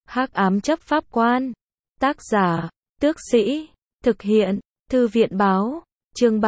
Hắc ám chấp pháp quan. Tác giả, Tước Sĩ. Thực hiện, Thư viện báo. Chương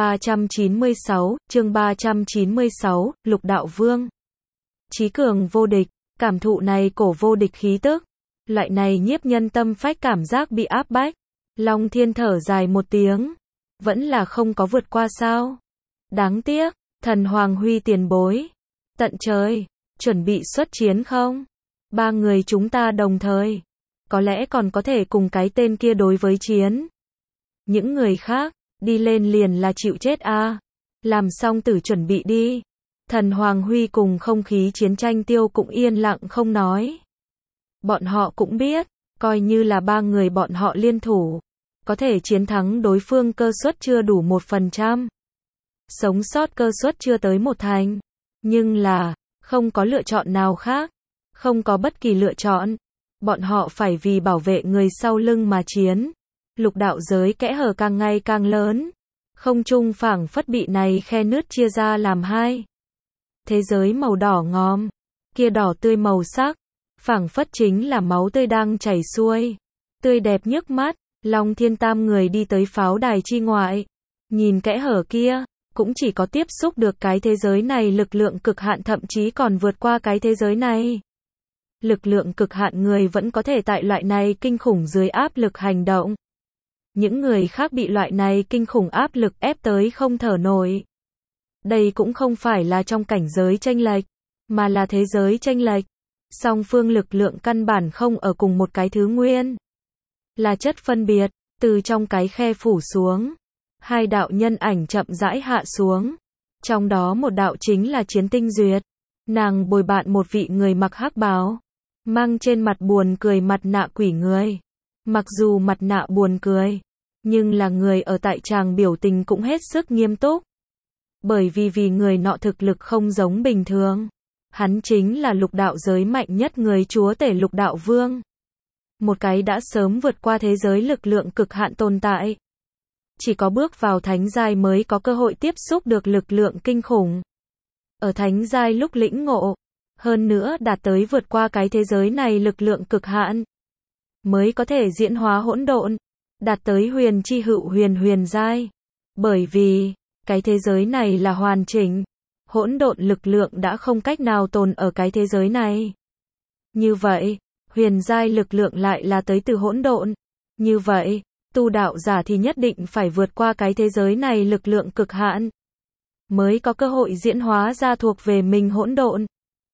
396, Lục Đạo Vương. Chí cường vô địch, cảm thụ này cổ vô địch khí tức. Loại này nhiếp nhân tâm phách cảm giác bị áp bách. Long Thiên thở dài một tiếng. Vẫn là không có vượt qua sao? Đáng tiếc, Thần Hoàng Huy tiền bối. Tận trời, chuẩn bị xuất chiến không? Ba người chúng ta đồng thời. Có lẽ còn có thể cùng cái tên kia đối với chiến. Những người khác, đi lên liền là chịu chết a. Làm xong tử chuẩn bị đi. Thần Hoàng Huy cùng không khí chiến tranh tiêu cũng yên lặng không nói. Bọn họ cũng biết, coi như là ba người bọn họ liên thủ, có thể chiến thắng đối phương cơ suất chưa đủ 1%. Sống sót cơ suất chưa tới 1/1000. Nhưng là, không có lựa chọn nào khác. Không có bất kỳ lựa chọn. Bọn họ phải vì bảo vệ người sau lưng mà chiến. Lục đạo giới kẽ hở càng ngày càng lớn. Không trung phảng phất bị này khe nứt chia ra làm hai. Thế giới màu đỏ ngòm, kia đỏ tươi màu sắc, phảng phất chính là máu tươi đang chảy xuôi. Tươi đẹp nhức mắt, Long Thiên tam người đi tới pháo đài chi ngoại. Nhìn kẽ hở kia, cũng chỉ có tiếp xúc được cái thế giới này lực lượng cực hạn, thậm chí còn vượt qua cái thế giới này. Lực lượng cực hạn người vẫn có thể tại loại này kinh khủng dưới áp lực hành động. Những người khác bị loại này kinh khủng áp lực ép tới không thở nổi. Đây cũng không phải là trong cảnh giới chênh lệch, mà là thế giới chênh lệch. Song phương lực lượng căn bản không ở cùng một cái thứ nguyên. Là chất phân biệt, từ trong cái khe phủ xuống. Hai đạo nhân ảnh chậm rãi hạ xuống. Trong đó một đạo chính là Chiến Tinh Duyệt. Nàng bồi bạn một vị người mặc hắc bào, mang trên mặt buồn cười mặt nạ quỷ người. Mặc dù mặt nạ buồn cười, nhưng là người ở tại tràng biểu tình cũng hết sức nghiêm túc. Bởi vì người nọ thực lực không giống bình thường. Hắn chính là lục đạo giới mạnh nhất người chúa tể Lục Đạo Vương. Một cái đã sớm vượt qua thế giới lực lượng cực hạn tồn tại. Chỉ có bước vào thánh giai mới có cơ hội tiếp xúc được lực lượng kinh khủng. Ở thánh giai lúc lĩnh ngộ, hơn nữa đạt tới vượt qua cái thế giới này lực lượng cực hạn, mới có thể diễn hóa hỗn độn, đạt tới huyền chi hữu huyền giai. Bởi vì, cái thế giới này là hoàn chỉnh, hỗn độn lực lượng đã không cách nào tồn ở cái thế giới này. Như vậy, huyền giai lực lượng lại là tới từ hỗn độn. Như vậy, tu đạo giả thì nhất định phải vượt qua cái thế giới này lực lượng cực hạn, mới có cơ hội diễn hóa ra thuộc về mình hỗn độn,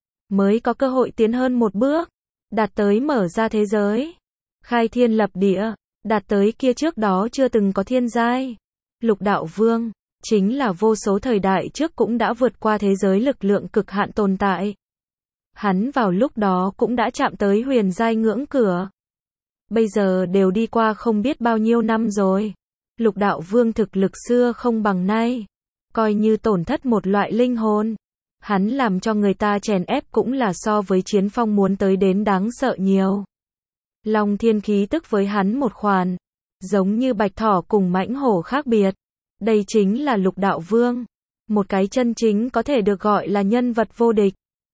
mới có cơ hội tiến hơn một bước, đạt tới mở ra thế giới, khai thiên lập địa, đạt tới kia trước đó chưa từng có thiên giai. Lục Đạo Vương chính là vô số thời đại trước cũng đã vượt qua thế giới lực lượng cực hạn tồn tại. Hắn vào lúc đó cũng đã chạm tới huyền giai ngưỡng cửa. Bây giờ đều đi qua không biết bao nhiêu năm rồi. Lục Đạo Vương thực lực xưa không bằng nay. Coi như tổn thất một loại linh hồn. Hắn làm cho người ta chèn ép cũng là so với Chiến Phong muốn tới đến đáng sợ nhiều. Long Thiên khí tức với hắn một khoản. Giống như bạch thỏ cùng mãnh hổ khác biệt. Đây chính là Lục Đạo Vương. Một cái chân chính có thể được gọi là nhân vật vô địch.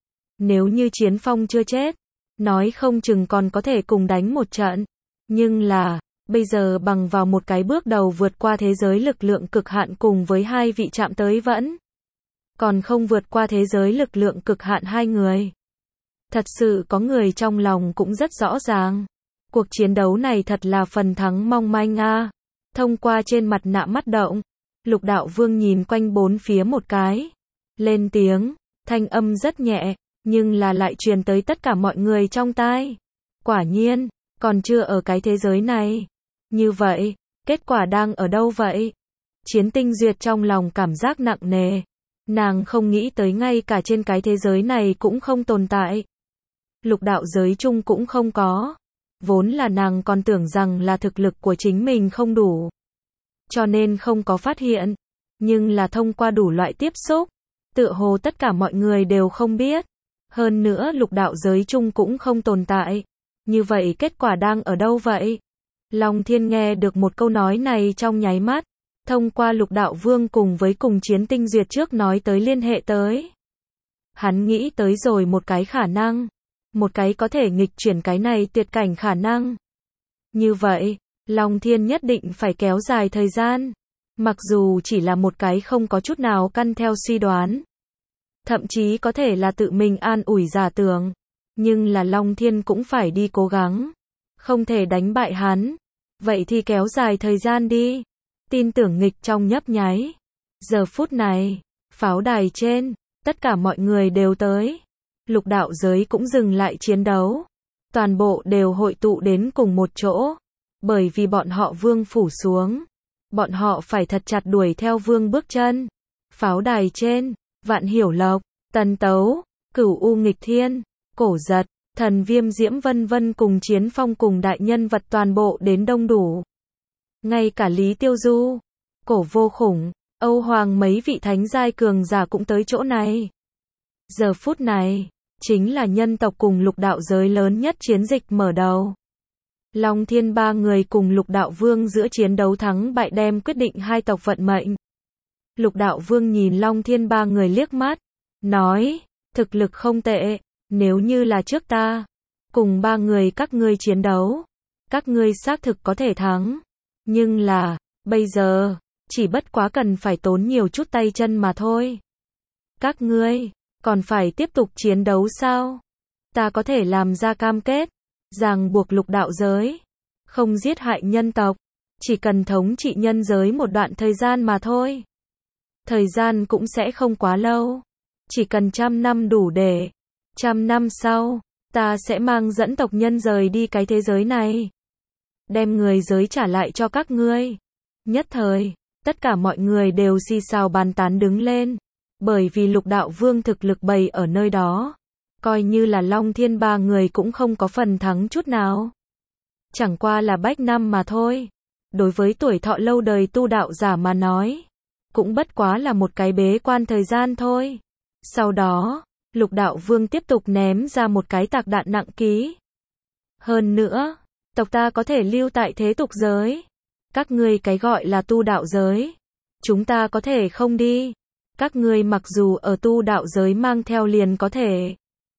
Nếu như Chiến Phong chưa chết, nói không chừng còn có thể cùng đánh một trận. Nhưng là, bây giờ bằng vào một cái bước đầu vượt qua thế giới lực lượng cực hạn cùng với hai vị chạm tới vẫn còn không vượt qua thế giới lực lượng cực hạn hai người. Thật sự có người trong lòng cũng rất rõ ràng. Cuộc chiến đấu này thật là phần thắng mong manh a. Thông qua trên mặt nạ mắt động, Lục Đạo Vương nhìn quanh bốn phía một cái. Lên tiếng, thanh âm rất nhẹ, nhưng là lại truyền tới tất cả mọi người trong tai. Quả nhiên, còn chưa ở cái thế giới này. Như vậy, kết quả đang ở đâu vậy? Chiến Tinh Duyệt trong lòng cảm giác nặng nề. Nàng không nghĩ tới ngay cả trên cái thế giới này cũng không tồn tại. Lục đạo giới chung cũng không có. Vốn là nàng còn tưởng rằng là thực lực của chính mình không đủ, cho nên không có phát hiện. Nhưng là thông qua đủ loại tiếp xúc, tựa hồ tất cả mọi người đều không biết. Hơn nữa lục đạo giới chung cũng không tồn tại. Như vậy kết quả đang ở đâu vậy? Long Thiên nghe được một câu nói này trong nháy mắt. Thông qua Lục Đạo Vương cùng với cùng Chiến Tinh Duyệt trước nói tới liên hệ tới. Hắn nghĩ tới rồi một cái khả năng. một cái có thể nghịch chuyển cái này tuyệt cảnh khả năng. Như vậy, Long Thiên nhất định phải kéo dài thời gian. Mặc dù chỉ là một cái không có chút nào căn theo suy đoán. Thậm chí có thể là tự mình an ủi giả tưởng. Nhưng là Long Thiên cũng phải đi cố gắng. Không thể đánh bại hắn. Vậy thì kéo dài thời gian đi. Tin tưởng nghịch trong nhấp nháy. Giờ phút này, pháo đài trên, tất cả mọi người đều tới. Lục đạo giới cũng dừng lại chiến đấu. Toàn bộ đều hội tụ đến cùng một chỗ. Bởi vì bọn họ vương phủ xuống. Bọn họ phải thật chặt đuổi theo vương bước chân. Pháo đài trên, Vạn Hiểu Lộc, Tần Tấu, Cửu U Nghịch Thiên, Cổ Giật, Thần Viêm Diễm vân vân cùng Chiến Phong cùng đại nhân vật toàn bộ đến đông đủ. Ngay cả Lý Tiêu Du, Cổ Vô Khủng, Âu Hoàng mấy vị thánh giai cường giả cũng tới chỗ này. Giờ phút này, chính là nhân tộc cùng lục đạo giới lớn nhất chiến dịch mở đầu. Long Thiên ba người cùng Lục Đạo Vương giữa chiến đấu thắng bại đem quyết định hai tộc vận mệnh. Lục Đạo Vương nhìn Long Thiên ba người liếc mắt, nói, thực lực không tệ, nếu như là trước ta, cùng ba người các ngươi chiến đấu, các ngươi xác thực có thể thắng. Nhưng là, bây giờ, chỉ bất quá cần phải tốn nhiều chút tay chân mà thôi. Các ngươi, còn phải tiếp tục chiến đấu sao? Ta có thể làm ra cam kết. Ràng buộc lục đạo giới, không giết hại nhân tộc, chỉ cần thống trị nhân giới một đoạn thời gian mà thôi. Thời gian cũng sẽ không quá lâu, chỉ cần 100 năm đủ để. 100 năm sau, ta sẽ mang dẫn tộc nhân rời đi cái thế giới này. Đem người giới trả lại cho các ngươi. Nhất thời, tất cả mọi người đều xì xào bàn tán đứng lên, bởi vì Lục Đạo Vương thực lực bày ở nơi đó. Coi như là Long Thiên ba người cũng không có phần thắng chút nào. Chẳng qua là bách năm mà thôi. Đối với tuổi thọ lâu đời tu đạo giả mà nói, cũng bất quá là một cái bế quan thời gian thôi. Sau đó, Lục Đạo Vương tiếp tục ném ra một cái tạc đạn nặng ký. Hơn nữa, tộc ta có thể lưu tại thế tục giới. Các ngươi cái gọi là tu đạo giới, chúng ta có thể không đi. Các ngươi mặc dù ở tu đạo giới mang theo liền có thể.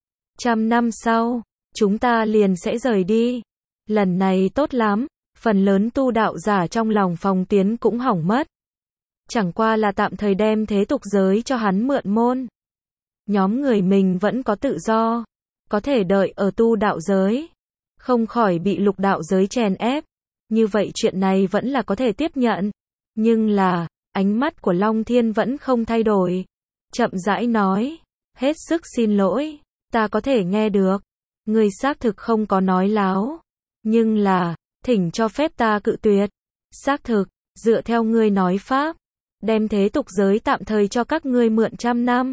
100 năm sau, chúng ta liền sẽ rời đi. Lần này tốt lắm, phần lớn tu đạo giả trong lòng Phong Tiến cũng hỏng mất. Chẳng qua là tạm thời đem thế tục giới cho hắn mượn môn. Nhóm người mình vẫn có tự do, có thể đợi ở tu đạo giới, không khỏi bị lục đạo giới chèn ép. Như vậy chuyện này vẫn là có thể tiếp nhận. Nhưng là, ánh mắt của Long Thiên vẫn không thay đổi. Chậm rãi nói, hết sức xin lỗi. Ta có thể nghe được, ngươi xác thực không có nói láo, nhưng là, thỉnh cho phép ta cự tuyệt. Xác thực, dựa theo ngươi nói pháp, đem thế tục giới tạm thời cho các ngươi mượn 100 năm.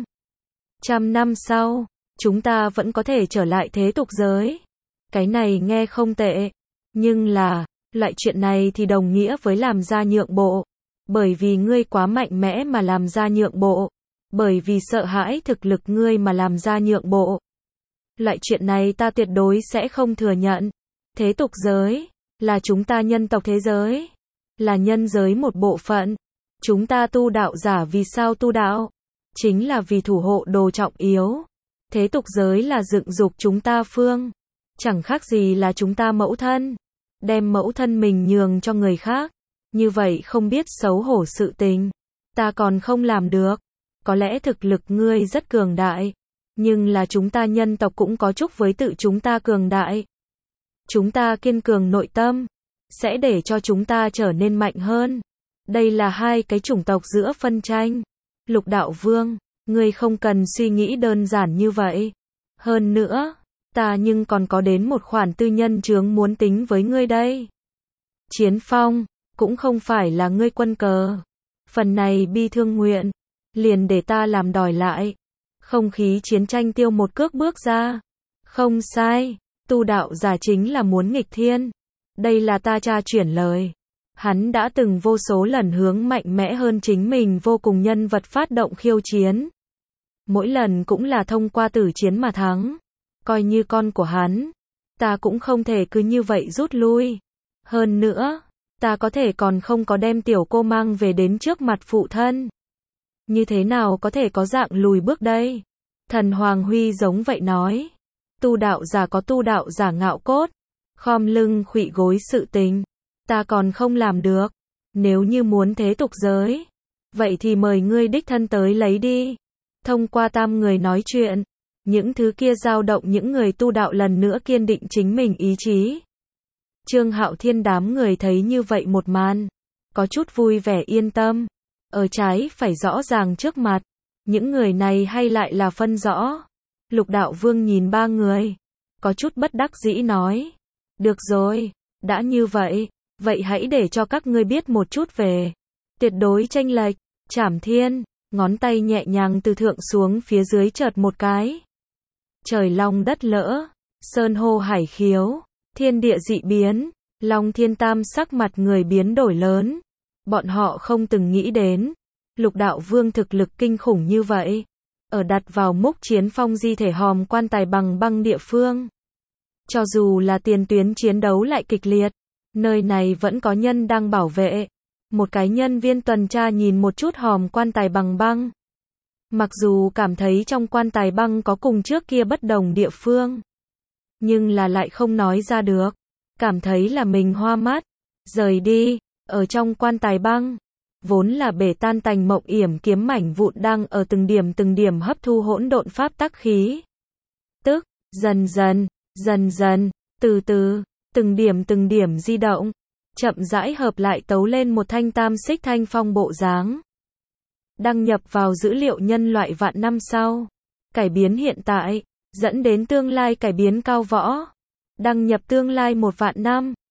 100 năm sau, chúng ta vẫn có thể trở lại thế tục giới. Cái này nghe không tệ, nhưng là, loại chuyện này thì đồng nghĩa với làm ra nhượng bộ. Bởi vì ngươi quá mạnh mẽ mà làm ra nhượng bộ. Bởi vì sợ hãi thực lực ngươi mà làm ra nhượng bộ. Loại chuyện này ta tuyệt đối sẽ không thừa nhận. Thế tục giới, là chúng ta nhân tộc thế giới. Là nhân giới một bộ phận. Chúng ta tu đạo giả vì sao tu đạo? Chính là vì thủ hộ đồ trọng yếu. Thế tục giới là dựng dục chúng ta phương. Chẳng khác gì là chúng ta mẫu thân. Đem mẫu thân mình nhường cho người khác. Như vậy không biết xấu hổ sự tình. Ta còn không làm được. Có lẽ thực lực ngươi rất cường đại. Nhưng là chúng ta nhân tộc cũng có chúc với tự chúng ta cường đại. Chúng ta kiên cường nội tâm, sẽ để cho chúng ta trở nên mạnh hơn. Đây là hai cái chủng tộc giữa phân tranh. Lục Đạo Vương, ngươi không cần suy nghĩ đơn giản như vậy. Hơn nữa, ta nhưng còn có đến một khoản tư nhân chướng muốn tính với ngươi đây. Chiến Phong, cũng không phải là ngươi quân cờ. Phần này bi thương nguyện, liền để ta làm đòi lại. Không khí chiến tranh tiêu một cước bước ra. Không sai, tu đạo giả chính là muốn nghịch thiên. Đây là ta tra chuyển lời. Hắn đã từng vô số lần hướng mạnh mẽ hơn chính mình vô cùng nhân vật phát động khiêu chiến. Mỗi lần cũng là thông qua tử chiến mà thắng. Coi như con của hắn, ta cũng không thể cứ như vậy rút lui. Hơn nữa, ta có thể còn không có đem tiểu cô mang về đến trước mặt phụ thân. Như thế nào có thể có dạng lùi bước đây? Thần Hoàng Huy giống vậy nói. Tu đạo giả có tu đạo giả ngạo cốt, khom lưng khuỵu gối sự tình. Ta còn không làm được. Nếu như muốn thế tục giới, vậy thì mời ngươi đích thân tới lấy đi. Thông qua tam người nói chuyện, những thứ kia dao động những người tu đạo lần nữa kiên định chính mình ý chí. Trương Hạo Thiên đám người thấy như vậy một màn, có chút vui vẻ yên tâm. Ở trái phải rõ ràng trước mặt, những người này hay lại là phân rõ. Lục Đạo Vương nhìn ba người, có chút bất đắc dĩ nói. Được rồi, đã như vậy, vậy hãy để cho các ngươi biết một chút về tuyệt đối chênh lệch. Trảm Thiên, ngón tay nhẹ nhàng từ thượng xuống phía dưới chợt một cái. Trời long đất lỡ, sơn hô hải khiếu, thiên địa dị biến, Long Thiên Tam sắc mặt người biến đổi lớn. Bọn họ không từng nghĩ đến, Lục Đạo Vương thực lực kinh khủng như vậy, ở đặt vào Múc Chiến Phong di thể hòm quan tài bằng băng địa phương. Cho dù là tiền tuyến chiến đấu lại kịch liệt, nơi này vẫn có nhân đang bảo vệ. Một cái nhân viên tuần tra nhìn một chút hòm quan tài bằng băng. Mặc dù cảm thấy trong quan tài băng có cùng trước kia bất đồng địa phương, nhưng là lại không nói ra được. Cảm thấy là mình hoa mắt. Rời đi, ở trong quan tài băng, vốn là bể tan tành mộng yểm kiếm mảnh vụn đang ở từng điểm hấp thu hỗn độn pháp tắc khí. Tức, dần dần, từ từ, từng điểm di động, chậm rãi hợp lại tấu lên một thanh tam xích thanh phong bộ dáng. Đăng nhập vào dữ liệu nhân loại vạn năm sau. Cải biến hiện tại, dẫn đến tương lai cải biến cao võ. Đăng nhập tương lai 1 vạn năm.